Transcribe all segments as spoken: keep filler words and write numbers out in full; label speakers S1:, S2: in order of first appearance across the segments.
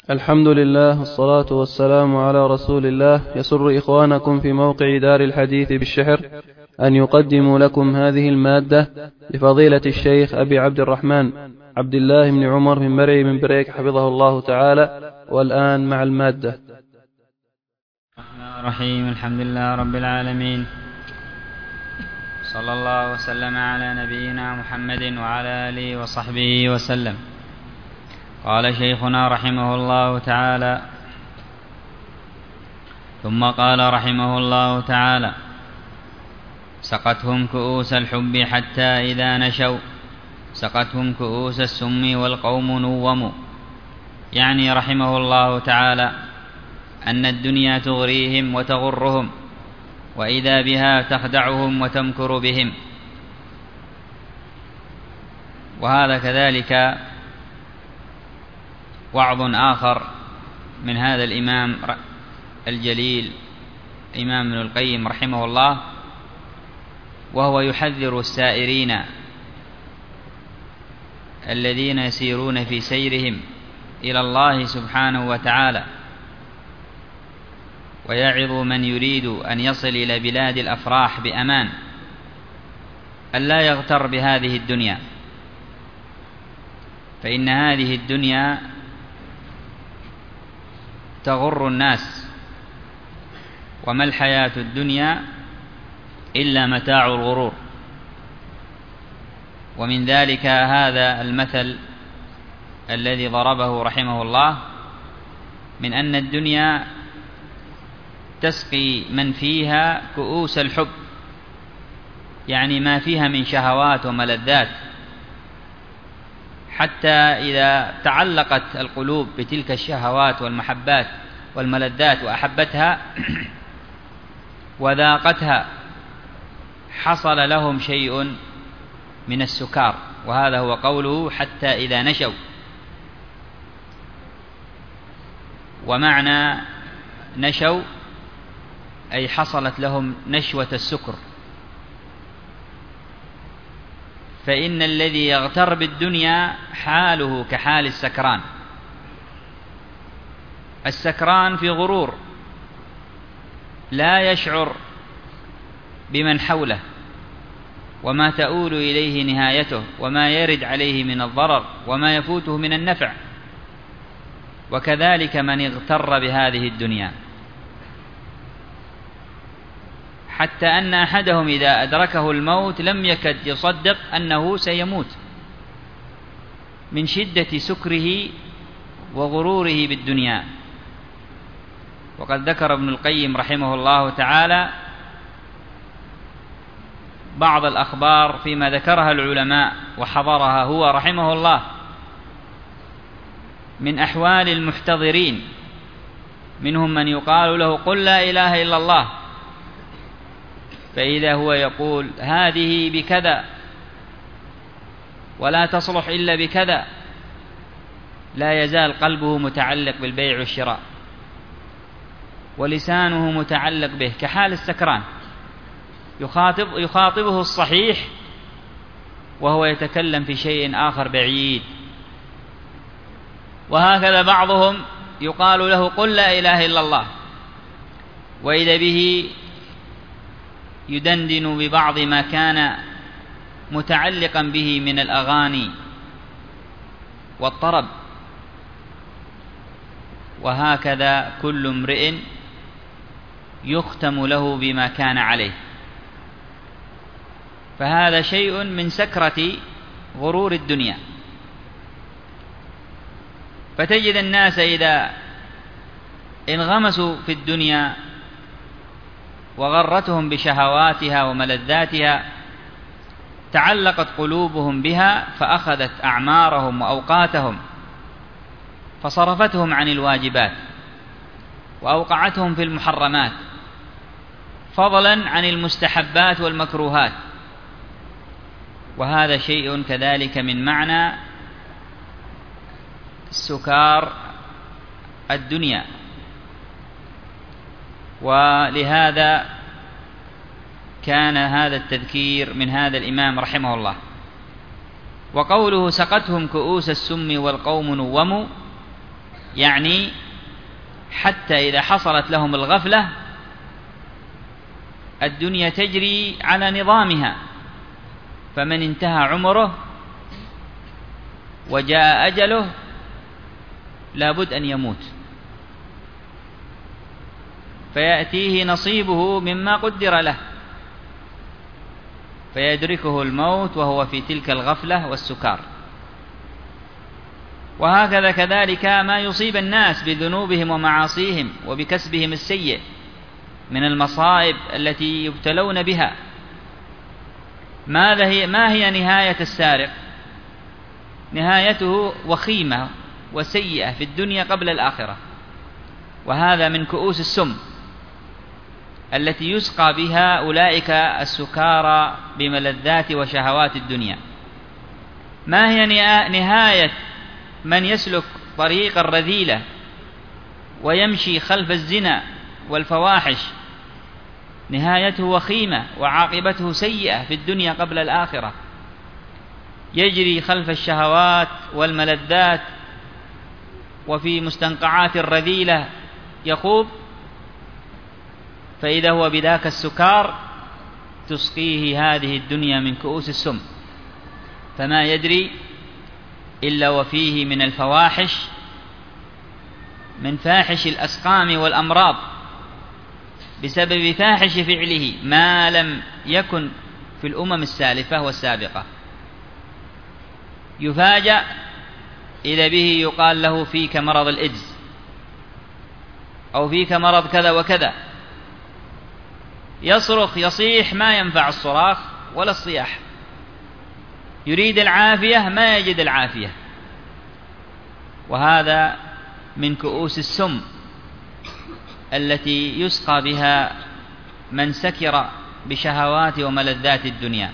S1: الحمد لله والصلاة والسلام على رسول الله. يسر إخوانكم في موقع دار الحديث بالشحر أن يقدموا لكم هذه المادة لفضيلة الشيخ أبي عبد الرحمن عبد الله بن عمر بن مرعي بن بريك حفظه الله تعالى. والآن مع المادة.
S2: الرحمن الرحيم. الحمد لله رب العالمين، صلى الله وسلم على نبينا محمد وعلى آله وصحبه وسلم. قال شيخنا رحمه الله تعالى: ثم قال رحمه الله تعالى: سقتهم كؤوس الحب حتى إذا نشوا سقتهم كؤوس السم والقوم نوموا. يعني رحمه الله تعالى أن الدنيا تغريهم وتغرهم، وإذا بها تخدعهم وتمكر بهم. وهذا كذلك وعظ آخر من هذا الإمام الجليل الإمام ابن القيم رحمه الله، وهو يحذر السائرين الذين يسيرون في سيرهم إلى الله سبحانه وتعالى، ويعظ من يريد أن يصل إلى بلاد الأفراح بأمان ألا يغتر بهذه الدنيا، فإن هذه الدنيا تغر الناس، وما الحياة الدنيا إلا متاع الغرور. ومن ذلك هذا المثل الذي ضربه رحمه الله من أن الدنيا تسقي من فيها كؤوس الحب، يعني ما فيها من شهوات وملذات، حتى إذا تعلقت القلوب بتلك الشهوات والمحبات والملذات وأحبتها وذاقتها حصل لهم شيء من السكار، وهذا هو قوله حتى إذا نشوا. ومعنى نشوا أي حصلت لهم نشوة السكر. فإن الذي يغتر بالدنيا حاله كحال السكران. السكران في غرور لا يشعر بمن حوله وما تؤول إليه نهايته وما يرد عليه من الضرر وما يفوته من النفع. وكذلك من اغتر بهذه الدنيا، حتى أن أحدهم إذا أدركه الموت لم يكد يصدق أنه سيموت من شدة سكره وغروره بالدنيا. وقد ذكر ابن القيم رحمه الله تعالى بعض الأخبار فيما ذكرها العلماء وحضرها هو رحمه الله من أحوال المحتضرين، منهم من يقال له قل لا إله إلا الله، فإذا هو يقول هذه بكذا ولا تصلح إلا بكذا، لا يزال قلبه متعلق بالبيع والشراء ولسانه متعلق به كحال السكران، يخاطب يخاطبه الصحيح وهو يتكلم في شيء آخر بعيد. وهكذا بعضهم يقال له قل لا إله إلا الله، وإذا به يدندن ببعض ما كان متعلقا به من الأغاني والطرب. وهكذا كل امرئ يختم له بما كان عليه. فهذا شيء من سكرة غرور الدنيا. فتجد الناس إذا انغمسوا في الدنيا وغرتهم بشهواتها وملذاتها تعلقت قلوبهم بها، فأخذت أعمارهم وأوقاتهم فصرفتهم عن الواجبات وأوقعتهم في المحرمات، فضلا عن المستحبات والمكروهات. وهذا شيء كذلك من معنى سكار الدنيا. ولهذا كان هذا التذكير من هذا الإمام رحمه الله. وقوله سقتهم كؤوس السم والقوم نوموا يعني حتى إذا حصلت لهم الغفلة الدنيا تجري على نظامها، فمن انتهى عمره وجاء أجله لابد أن يموت، فيأتيه نصيبه مما قدر له، فيدركه الموت وهو في تلك الغفلة والسكار. وهكذا كذلك ما يصيب الناس بذنوبهم ومعاصيهم وبكسبهم السيء من المصائب التي يبتلون بها. ماذا هي ما هي نهاية السارق؟ نهايته وخيمة وسيئة في الدنيا قبل الآخرة، وهذا من كؤوس السم التي يسقى بها أولئك السكارى بملذات وشهوات الدنيا. ما هي نهاية من يسلك طريق الرذيلة ويمشي خلف الزنا والفواحش؟ نهايته وخيمة وعاقبته سيئة في الدنيا قبل الآخرة، يجري خلف الشهوات والملذات وفي مستنقعات الرذيلة يخوض، فإذا هو بذاك السكار تسقيه هذه الدنيا من كؤوس السم، فما يدري إلا وفيه من الفواحش، من فاحش الأسقام والأمراض بسبب فاحش فعله ما لم يكن في الأمم السالفة والسابقة. يفاجأ إذا به يقال له فيك مرض الإيدز أو فيك مرض كذا وكذا، يصرخ يصيح ما ينفع الصراخ ولا الصياح، يريد العافية ما يجد العافية. وهذا من كؤوس السم التي يسقى بها من سكر بشهوات وملذات الدنيا،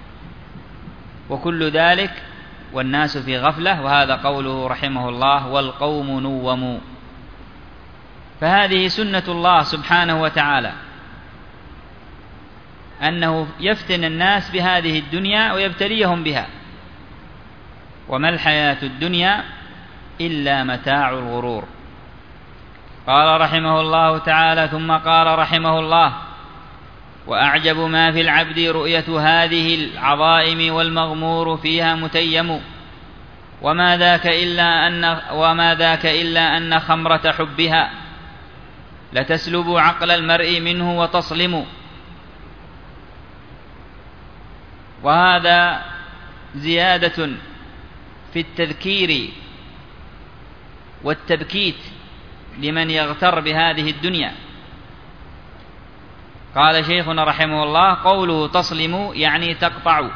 S2: وكل ذلك والناس في غفلة. وهذا قوله رحمه الله: والقوم نوم. فهذه سنة الله سبحانه وتعالى، أنه يفتن الناس بهذه الدنيا ويبتليهم بها. وما الحياة الدنيا إلا متاع الغرور. قال رحمه الله تعالى: ثم قال رحمه الله: وأعجب ما في العبد رؤية هذه العظائم والمغمور فيها متيم، وما ذاك إلا أن وما ذاك إلا أن خمرة حبها لتسلب عقل المرء منه وتصلم. وهذا زيادة في التذكير والتبكيت لمن يغتر بهذه الدنيا. قال شيخنا رحمه الله: قوله تصلم يعني تقطع.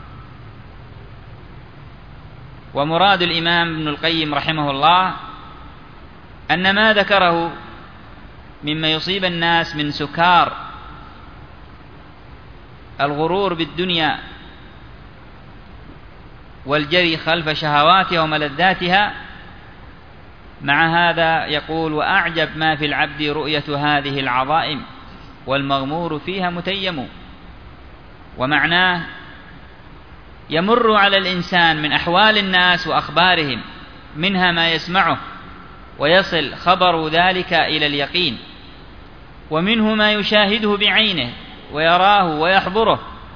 S2: ومراد الإمام ابن القيم رحمه الله أن ما ذكره مما يصيب الناس من سكار الغرور بالدنيا والجري خلف شهواتها وملذاتها، مع هذا يقول: وأعجب ما في العبد رؤية هذه العظائم والمغمور فيها متيم. ومعناه يمر على الإنسان من أحوال الناس وأخبارهم، منها ما يسمعه ويصل خبر ذلك إلى اليقين، ومنه ما يشاهده بعينه ويراه ويحضره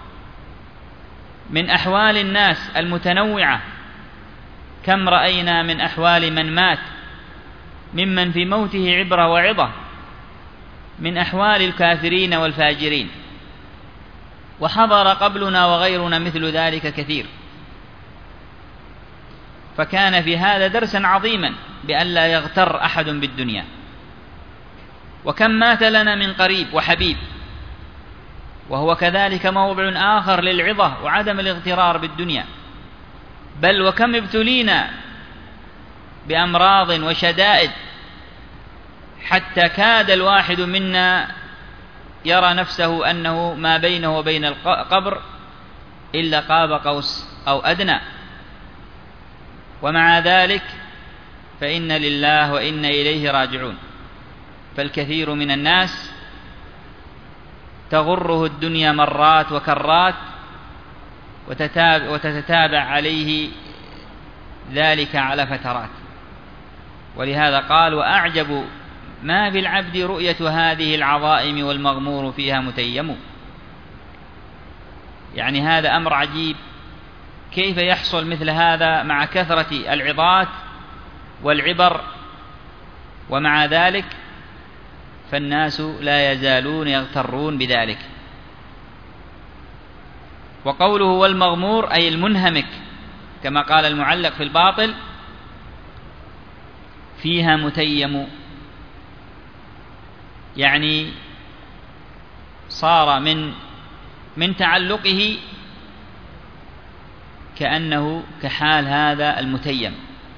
S2: من أحوال الناس المتنوعة. كم رأينا من أحوال من مات ممن في موته عبرة وعظة، من أحوال الكافرين والفاجرين، وحضر قبلنا وغيرنا مثل ذلك كثير. فكان في هذا درسا عظيما بأن لا يغتر أحد بالدنيا. وكم مات لنا من قريب وحبيب، وهو كذلك موضع آخر للعظة وعدم الاغترار بالدنيا. بل وكم ابتلينا بأمراض وشدائد حتى كاد الواحد منا يرى نفسه أنه ما بينه وبين القبر إلا قاب قوس أو أدنى. ومع ذلك فإن لله وإنا إليه راجعون. فالكثير من الناس تغره الدنيا مرات وكرات وتتابع عليه ذلك على فترات. ولهذا قال: وأعجب ما في العبد رؤية هذه العظائم والمغمور فيها متيم. يعني هذا أمر عجيب، كيف يحصل مثل هذا مع كثرة العظات والعبر، ومع ذلك فالناس لا يزالون يغترون بذلك. وقوله والمغمور أي المنهمك، كما قال المعلق في الباطل: فيها متيم، يعني صار من من تعلقه كأنه كحال هذا المتيم.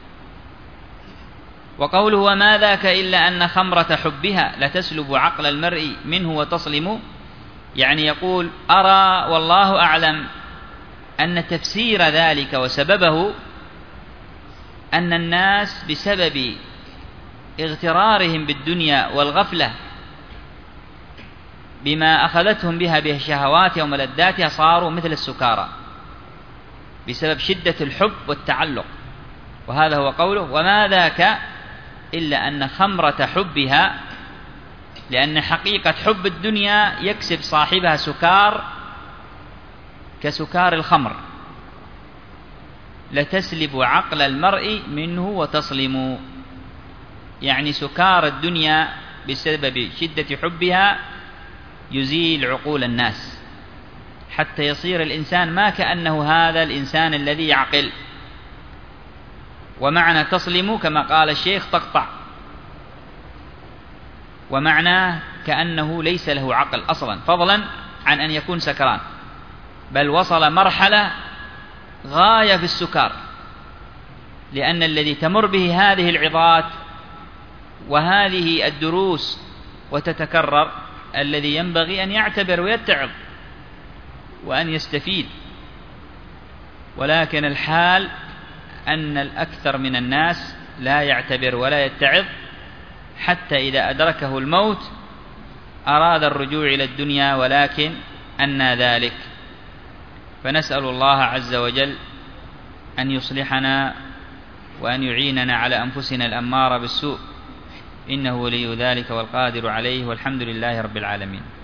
S2: وقوله وما ذاك إلا أن خمرة حبها لتسلب عقل المرء منه وتصلم، يعني يقول: أرى والله أعلم أن تفسير ذلك وسببه أن الناس بسبب اغترارهم بالدنيا والغفلة بما أخذتهم بها بشهواتها وملذاتها صاروا مثل السكارى بسبب شدة الحب والتعلق. وهذا هو قوله وما ذاك إلا أن خمرة حبها، لأن حقيقة حب الدنيا يكسب صاحبها سكار كسكار الخمر، لتسلب عقل المرء منه وتصلم، يعني سكار الدنيا بسبب شدة حبها يزيل عقول الناس حتى يصير الإنسان ما كأنه هذا الإنسان الذي يعقل. ومعنى تصلم كما قال الشيخ تقطع، ومعناه كأنه ليس له عقل أصلا، فضلا عن أن يكون سكران، بل وصل مرحلة غاية في السكار، لأن الذي تمر به هذه العظات وهذه الدروس وتتكرر الذي ينبغي أن يعتبر ويتعظ وأن يستفيد، ولكن الحال أن الأكثر من الناس لا يعتبر ولا يتعظ، حتى إذا أدركه الموت أراد الرجوع إلى الدنيا ولكن أنى ذلك. فنسأل الله عز وجل أن يصلحنا وأن يعيننا على أنفسنا الأمارة بالسوء، إنه ولي ذلك والقادر عليه، والحمد لله رب العالمين.